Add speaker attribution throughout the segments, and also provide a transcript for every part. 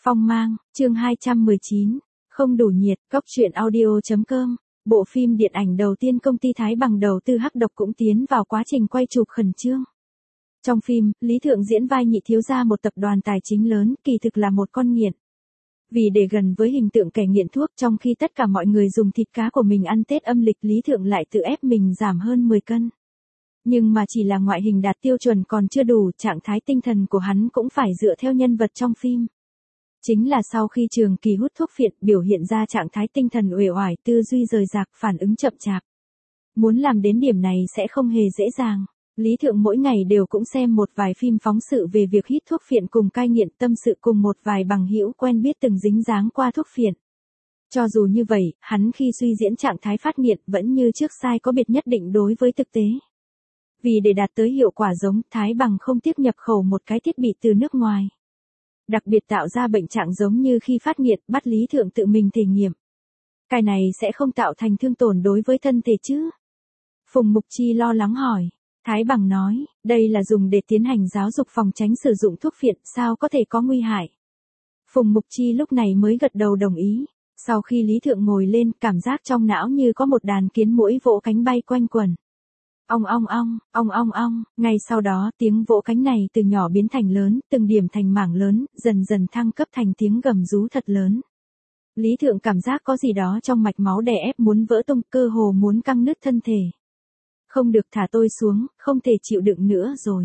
Speaker 1: Phong mang, chương 219, không đủ nhiệt, góc truyện audio.com. Bộ phim điện ảnh đầu tiên công ty Thái Bằng đầu tư hắc độc cũng tiến vào quá trình quay chụp khẩn trương. Trong phim, Lý Thượng diễn vai nhị thiếu gia một tập đoàn tài chính lớn, kỳ thực là một con nghiện. Vì để gần với hình tượng kẻ nghiện thuốc, trong khi tất cả mọi người dùng thịt cá của mình ăn Tết âm lịch, Lý Thượng lại tự ép mình giảm hơn 10 cân. Nhưng mà chỉ là ngoại hình đạt tiêu chuẩn còn chưa đủ, trạng thái tinh thần của hắn cũng phải dựa theo nhân vật trong phim. Chính là sau khi trường kỳ hút thuốc phiện, biểu hiện ra trạng thái tinh thần uể oải, tư duy rời rạc, phản ứng chậm chạp. Muốn làm đến điểm này sẽ không hề dễ dàng. Lý Thượng mỗi ngày đều cũng xem một vài phim phóng sự về việc hít thuốc phiện cùng cai nghiện, tâm sự cùng một vài bằng hữu quen biết từng dính dáng qua thuốc phiện. Cho dù như vậy, hắn khi suy diễn trạng thái phát nghiện vẫn như trước sai có biệt nhất định đối với thực tế. Vì để đạt tới hiệu quả giống, Thái Bằng không tiếc nhập khẩu một cái thiết bị từ nước ngoài. Đặc biệt tạo ra bệnh trạng giống như khi phát nghiện, bắt Lý Thượng tự mình thể nghiệm. Cái này sẽ không tạo thành thương tổn đối với thân thể chứ? Phùng Mục Chi lo lắng hỏi. Thái Bằng nói, đây là dùng để tiến hành giáo dục phòng tránh sử dụng thuốc phiện, sao có thể có nguy hại. Phùng Mục Chi lúc này mới gật đầu đồng ý. Sau khi Lý Thượng ngồi lên, cảm giác trong não như có một đàn kiến muỗi vỗ cánh bay quanh quẩn. Ong ong ong, ong ong ong, ngay sau đó tiếng vỗ cánh này từ nhỏ biến thành lớn, từng điểm thành mảng lớn, dần dần thăng cấp thành tiếng gầm rú thật lớn. Lý Thượng cảm giác có gì đó trong mạch máu đè ép muốn vỡ tung, cơ hồ muốn căng nứt thân thể. Không được, thả tôi xuống, không thể chịu đựng nữa rồi.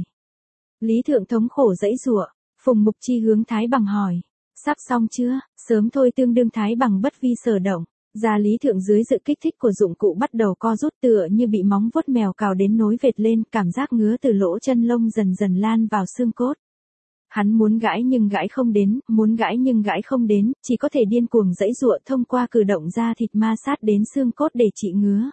Speaker 1: Lý Thượng thống khổ giãy giụa. Phùng Mục Chi hướng Thái Bằng hỏi, sắp xong chưa? Sớm thôi, tương đương Thái Bằng bất vi sở động. Da Lý Thượng dưới sự kích thích của dụng cụ bắt đầu co rút, tựa như bị móng vuốt mèo cào đến nối vệt lên, cảm giác ngứa từ lỗ chân lông dần dần lan vào xương cốt. Hắn muốn gãi nhưng gãi không đến, muốn gãi nhưng gãi không đến, chỉ có thể điên cuồng giãy giụa thông qua cử động da thịt ma sát đến xương cốt để trị ngứa.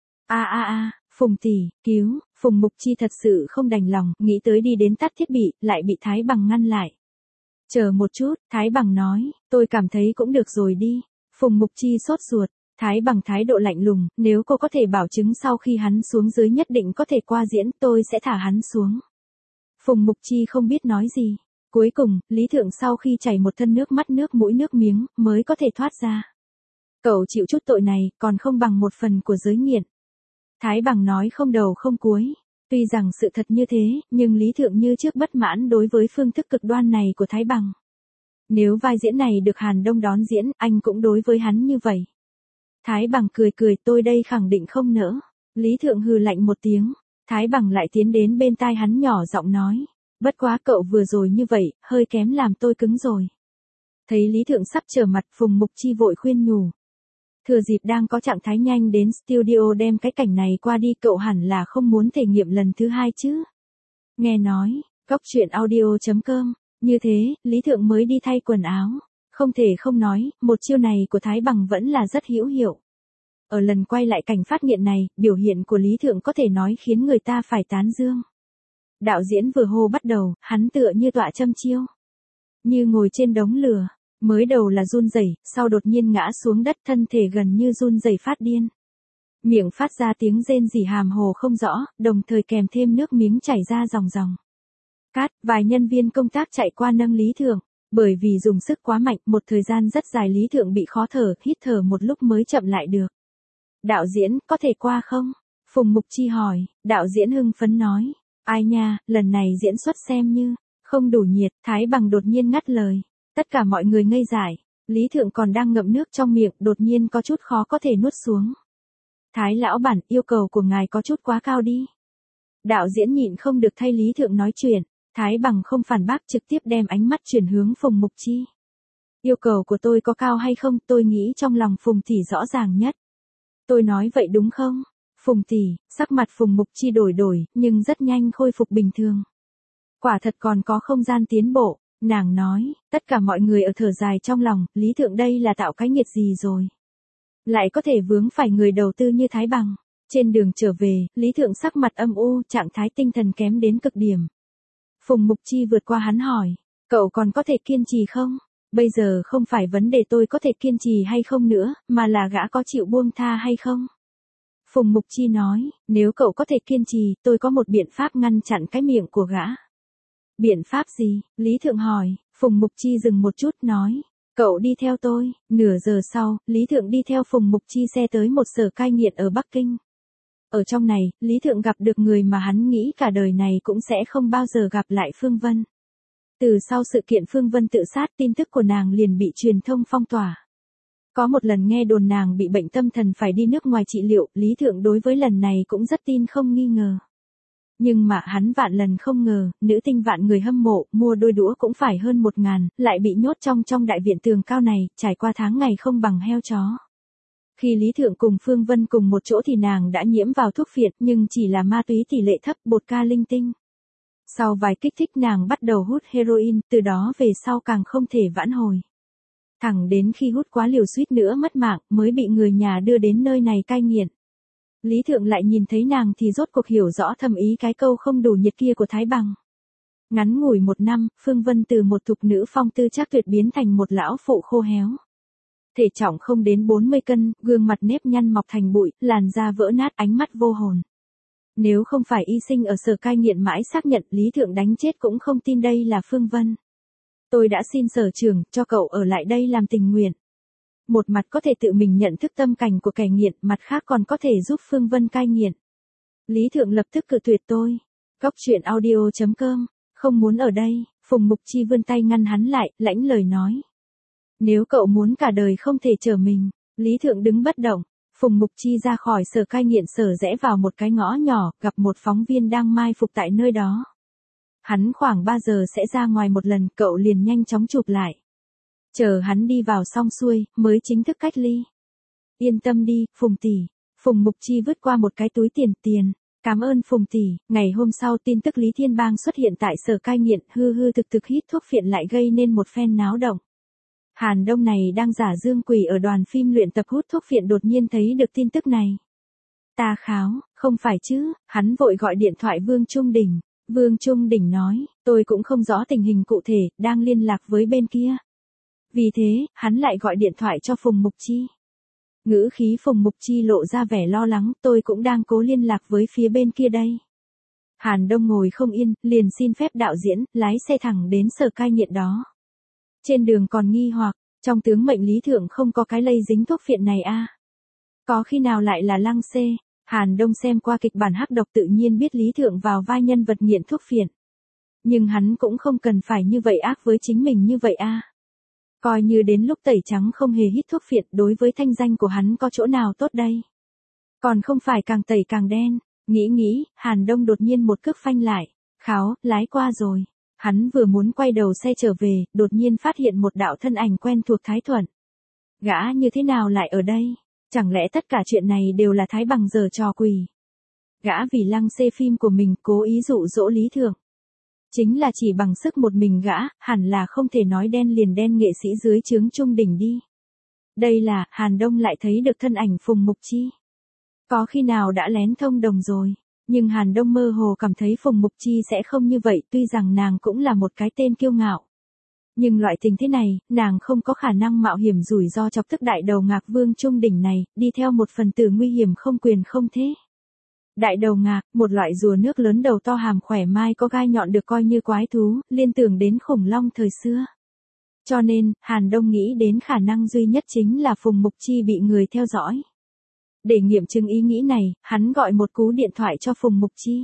Speaker 1: Phùng tỷ, cứu, Phùng Mục Chi thật sự không đành lòng, nghĩ tới đi đến tắt thiết bị, lại bị Thái Bằng ngăn lại. Chờ một chút, Thái Bằng nói, tôi cảm thấy cũng được rồi đi. Phùng Mục Chi sốt ruột. Thái Bằng thái độ lạnh lùng, nếu cô có thể bảo chứng sau khi hắn xuống dưới nhất định có thể qua diễn, tôi sẽ thả hắn xuống. Phùng Mục Chi không biết nói gì. Cuối cùng, Lý Thượng sau khi chảy một thân nước mắt nước mũi nước miếng, mới có thể thoát ra. Cậu chịu chút tội này, còn không bằng một phần của giới nghiện. Thái Bằng nói không đầu không cuối. Tuy rằng sự thật như thế, nhưng Lý Thượng như trước bất mãn đối với phương thức cực đoan này của Thái Bằng. Nếu vai diễn này được Hàn Đông đón diễn, anh cũng đối với hắn như vậy. Thái Bằng cười cười, tôi đây khẳng định không nỡ. Lý Thượng hừ lạnh một tiếng. Thái Bằng lại tiến đến bên tai hắn nhỏ giọng nói. Bất quá cậu vừa rồi như vậy, hơi kém làm tôi cứng rồi. Thấy Lý Thượng sắp trở mặt, Phùng Mục Chi vội khuyên nhủ. Thừa dịp đang có trạng thái nhanh đến studio đem cái cảnh này qua đi, cậu hẳn là không muốn thể nghiệm lần thứ hai chứ. Nghe nói, góc truyện audio.com. Như thế, Lý Thượng mới đi thay quần áo. Không thể không nói, một chiêu này của Thái Bằng vẫn là rất hữu hiệu. Ở lần quay lại cảnh phát nghiện này, biểu hiện của Lý Thượng có thể nói khiến người ta phải tán dương. Đạo diễn vừa hô bắt đầu, hắn tựa như tọa châm chiêu. Như ngồi trên đống lửa, mới đầu là run rẩy, sau đột nhiên ngã xuống đất, thân thể gần như run rẩy phát điên. Miệng phát ra tiếng rên rỉ hàm hồ không rõ, đồng thời kèm thêm nước miếng chảy ra ròng ròng. Vài nhân viên công tác chạy qua nâng Lý Thượng, bởi vì dùng sức quá mạnh, một thời gian rất dài Lý Thượng bị khó thở, hít thở một lúc mới chậm lại được. Đạo diễn, có thể qua không? Phùng Mục Chi hỏi. Đạo diễn hưng phấn nói. Ai nha, lần này diễn xuất xem như không đủ nhiệt. Thái Bằng đột nhiên ngắt lời. Tất cả mọi người ngây dại. Lý Thượng còn đang ngậm nước trong miệng, đột nhiên có chút khó có thể nuốt xuống. Thái lão bản, yêu cầu của ngài có chút quá cao đi. Đạo diễn nhịn không được thay Lý Thượng nói chuyện. Thái Bằng không phản bác, trực tiếp đem ánh mắt chuyển hướng Phùng Mục Chi. Yêu cầu của tôi có cao hay không, tôi nghĩ trong lòng Phùng tỷ rõ ràng nhất. Tôi nói vậy đúng không? Phùng tỷ, sắc mặt Phùng Mục Chi đổi, nhưng rất nhanh khôi phục bình thường. Quả thật còn có không gian tiến bộ, nàng nói, tất cả mọi người ở thở dài trong lòng, Lý Thượng đây là tạo cái nghiệt gì rồi? Lại có thể vướng phải người đầu tư như Thái Bằng. Trên đường trở về, Lý Thượng sắc mặt âm u, trạng thái tinh thần kém đến cực điểm. Phùng Mục Chi vượt qua hắn hỏi, cậu còn có thể kiên trì không? Bây giờ không phải vấn đề tôi có thể kiên trì hay không nữa, mà là gã có chịu buông tha hay không? Phùng Mục Chi nói, nếu cậu có thể kiên trì, tôi có một biện pháp ngăn chặn cái miệng của gã. Biện pháp gì? Lý Thượng hỏi. Phùng Mục Chi dừng một chút nói, cậu đi theo tôi. Nửa giờ sau, Lý Thượng đi theo Phùng Mục Chi xe tới một sở cai nghiện ở Bắc Kinh. Ở trong này, Lý Thượng gặp được người mà hắn nghĩ cả đời này cũng sẽ không bao giờ gặp lại Phương Vân. Từ sau sự kiện Phương Vân tự sát, tin tức của nàng liền bị truyền thông phong tỏa. Có một lần nghe đồn nàng bị bệnh tâm thần phải đi nước ngoài trị liệu, Lý Thượng đối với lần này cũng rất tin không nghi ngờ. Nhưng mà hắn vạn lần không ngờ, nữ tinh vạn người hâm mộ, mua đôi đũa cũng phải hơn 1.000, lại bị nhốt trong đại viện tường cao này, trải qua tháng ngày không bằng heo chó. Khi Lý Thượng cùng Phương Vân cùng một chỗ thì nàng đã nhiễm vào thuốc phiện, nhưng chỉ là ma túy tỷ lệ thấp, bột ca linh tinh. Sau vài kích thích nàng bắt đầu hút heroin, từ đó về sau càng không thể vãn hồi. Thẳng đến khi hút quá liều suýt nữa mất mạng, mới bị người nhà đưa đến nơi này cai nghiện. Lý Thượng lại nhìn thấy nàng thì rốt cuộc hiểu rõ thâm ý cái câu không đủ nhiệt kia của Thái Bằng. Ngắn ngủi 1 năm, Phương Vân từ một thục nữ phong tư trác tuyệt biến thành một lão phụ khô héo. Thể trọng không đến 40 cân, gương mặt nếp nhăn mọc thành bụi, làn da vỡ nát, ánh mắt vô hồn. Nếu không phải y sinh ở sở cai nghiện mãi xác nhận, Lý Thượng đánh chết cũng không tin đây là Phương Vân. Tôi đã xin sở trưởng cho cậu ở lại đây làm tình nguyện. Một mặt có thể tự mình nhận thức tâm cảnh của kẻ nghiện, mặt khác còn có thể giúp Phương Vân cai nghiện. Lý Thượng lập tức cự tuyệt tôi. Góc truyện audio.com, không muốn ở đây. Phùng Mục Chi vươn tay ngăn hắn lại, lãnh lời nói. Nếu cậu muốn cả đời không thể trở mình. Lý Thượng đứng bất động. Phùng Mục Chi ra khỏi sở cai nghiện sở rẽ vào một cái ngõ nhỏ, gặp một phóng viên đang mai phục tại nơi đó. Hắn khoảng 3 giờ sẽ ra ngoài một lần, cậu liền nhanh chóng chụp lại. Chờ hắn đi vào xong xuôi, mới chính thức cách ly. Yên tâm đi, Phùng tỷ. Phùng Mục Chi vứt qua một cái túi tiền. Cảm ơn Phùng tỷ. Ngày hôm sau tin tức Lý Thiên Bang xuất hiện tại sở cai nghiện, hư thực hít thuốc phiện lại gây nên một phen náo động. Hàn Đông này đang giả dương quỷ ở đoàn phim luyện tập hút thuốc phiện đột nhiên thấy được tin tức này. Ta kháo, không phải chứ, hắn vội gọi điện thoại Vương Trung Đỉnh. Vương Trung Đỉnh nói, tôi cũng không rõ tình hình cụ thể, đang liên lạc với bên kia. Vì thế, hắn lại gọi điện thoại cho Phùng Mục Chi. Ngữ khí Phùng Mục Chi lộ ra vẻ lo lắng, tôi cũng đang cố liên lạc với phía bên kia đây. Hàn Đông ngồi không yên, liền xin phép đạo diễn, lái xe thẳng đến sở cai nghiện đó. Trên đường còn nghi hoặc, trong tướng mệnh Lý Thượng không có cái lây dính thuốc phiện này à? Có khi nào lại là Lăng Xê? Hàn Đông xem qua kịch bản Hắc Độc tự nhiên biết Lý Thượng vào vai nhân vật nghiện thuốc phiện. Nhưng hắn cũng không cần phải như vậy ác với chính mình như vậy à? Coi như đến lúc tẩy trắng không hề hít thuốc phiện, đối với thanh danh của hắn có chỗ nào tốt đây? Còn không phải càng tẩy càng đen. Nghĩ, Hàn Đông đột nhiên một cước phanh lại. Kháo, lái qua rồi. Hắn vừa muốn quay đầu xe trở về, đột nhiên phát hiện một đạo thân ảnh quen thuộc Thái Thuận. Gã như thế nào lại ở đây? Chẳng lẽ tất cả chuyện này đều là Thái Bằng giở trò quỷ? Gã vì Lăng Xê phim của mình cố ý dụ dỗ Lý Thượng. Chính là chỉ bằng sức một mình gã, hẳn là không thể nói đen liền đen nghệ sĩ dưới trướng Trung Đỉnh đi. Đây là, Hàn Đông lại thấy được thân ảnh Phùng Mục Chi. Có khi nào đã lén thông đồng rồi? Nhưng Hàn Đông mơ hồ cảm thấy Phùng Mục Chi sẽ không như vậy, tuy rằng nàng cũng là một cái tên kiêu ngạo. Nhưng loại tình thế này, nàng không có khả năng mạo hiểm rủi ro chọc tức đại đầu ngạc Vương Trung Đỉnh này, đi theo một phần tử nguy hiểm không quyền không thế. Đại đầu ngạc, một loại rùa nước lớn đầu to hàm khỏe mai có gai nhọn được coi như quái thú, liên tưởng đến khủng long thời xưa. Cho nên, Hàn Đông nghĩ đến khả năng duy nhất chính là Phùng Mục Chi bị người theo dõi. Để nghiệm chứng ý nghĩ này, hắn gọi một cú điện thoại cho Phùng Mục Chi.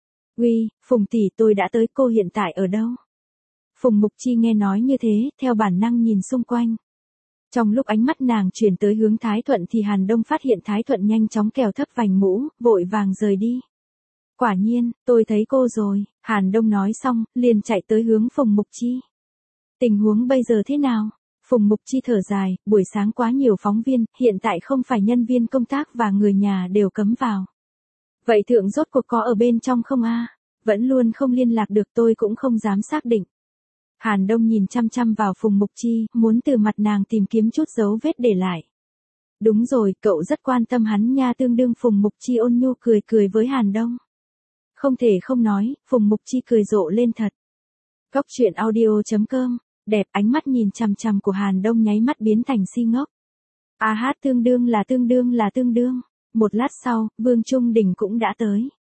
Speaker 1: Uy, Phùng tỷ, tôi đã tới, cô hiện tại ở đâu? Phùng Mục Chi nghe nói như thế, theo bản năng nhìn xung quanh. Trong lúc ánh mắt nàng chuyển tới hướng Thái Thuận thì Hàn Đông phát hiện Thái Thuận nhanh chóng kéo thấp vành mũ, vội vàng rời đi. Quả nhiên, tôi thấy cô rồi. Hàn Đông nói xong, liền chạy tới hướng Phùng Mục Chi. Tình huống bây giờ thế nào? Phùng Mục Chi thở dài, buổi sáng quá nhiều phóng viên, hiện tại không phải nhân viên công tác và người nhà đều cấm vào. Vậy Thượng rốt cuộc có ở bên trong không a? Vẫn luôn không liên lạc được, tôi cũng không dám xác định. Hàn Đông nhìn chăm chăm vào Phùng Mục Chi, muốn từ mặt nàng tìm kiếm chút dấu vết để lại. Đúng rồi, cậu rất quan tâm hắn nha, tương đương Phùng Mục Chi ôn nhu cười với Hàn Đông. Không thể không nói, Phùng Mục Chi cười rộ lên thật. Góc truyện audio.com, đẹp, ánh mắt nhìn chằm chằm của Hàn Đông nháy mắt biến thành si ngốc. À hát, tương đương là tương đương. Một lát sau, Vương Trung Đỉnh cũng đã tới.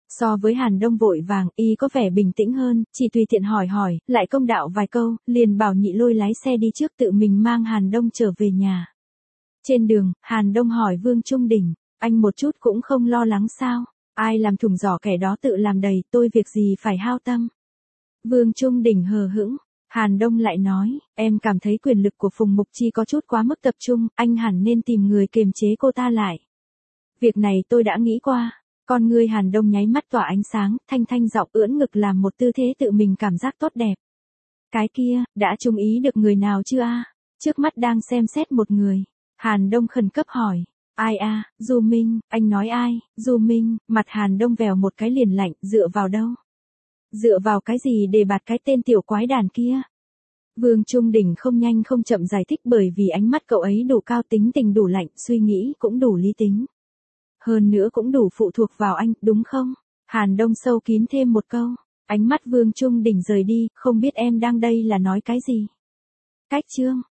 Speaker 1: So với Hàn Đông vội vàng, y có vẻ bình tĩnh hơn, chỉ tùy tiện hỏi, lại công đạo vài câu, liền bảo Nhị Lôi lái xe đi trước tự mình mang Hàn Đông trở về nhà. Trên đường, Hàn Đông hỏi Vương Trung Đình, anh một chút cũng không lo lắng sao? Ai làm thủng giỏ kẻ đó tự làm đầy, tôi việc gì phải hao tâm. Vương Trung Đình hờ hững, Hàn Đông lại nói, em cảm thấy quyền lực của Phùng Mục Chi có chút quá mức tập trung, anh hẳn nên tìm người kiềm chế cô ta lại. Việc này tôi đã nghĩ qua. Con ngươi Hàn Đông nháy mắt tỏa ánh sáng, thanh giọng ưỡn ngực làm một tư thế tự mình cảm giác tốt đẹp. Cái kia, đã chú ý được người nào chưa a? Trước mắt đang xem xét một người. Hàn Đông khẩn cấp hỏi. Ai a? Du Minh, anh nói ai? Du Minh, mặt Hàn Đông vèo một cái liền lạnh, dựa vào đâu? Dựa vào cái gì để bạt cái tên tiểu quái đàn kia? Vương Trung Đình không nhanh không chậm giải thích bởi vì ánh mắt cậu ấy đủ cao, tính tình đủ lạnh, suy nghĩ cũng đủ lý tính. Hơn nữa cũng đủ phụ thuộc vào anh, đúng không? Hàn Đông sâu kín thêm một câu. Ánh mắt Vương Trung Đình rời đi, không biết em đang đây là nói cái gì? Cách chương.